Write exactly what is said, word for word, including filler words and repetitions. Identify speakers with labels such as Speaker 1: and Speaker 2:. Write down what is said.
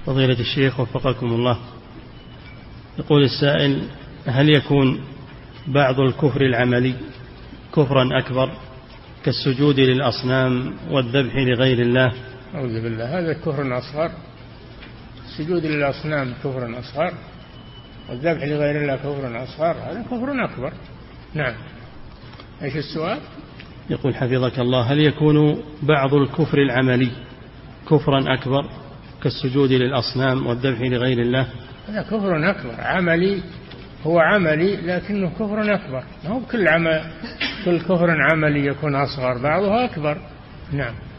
Speaker 1: فضيلة الشيخ وفقكم الله، يقول السائل: هل يكون بعض الكفر العملي كفرا أكبر كالسجود للأصنام والذبح لغير الله؟
Speaker 2: أعوذ بالله، هذا كفر أصغر. السجود للأصنام كفر أصغر، والذبح لغير الله كفر أصغر، هذا كفر أكبر. نعم. ايش السؤال؟
Speaker 1: يقول حفظك الله: هل يكون بعض الكفر العملي كفرا أكبر كالسجود للأصنام والذبح لغير الله؟
Speaker 2: هذا كفر أكبر. عملي هو عملي لكنه كفر أكبر، ما هو كل عمل كل كفر عملي يكون أصغر، بعضها أكبر. نعم.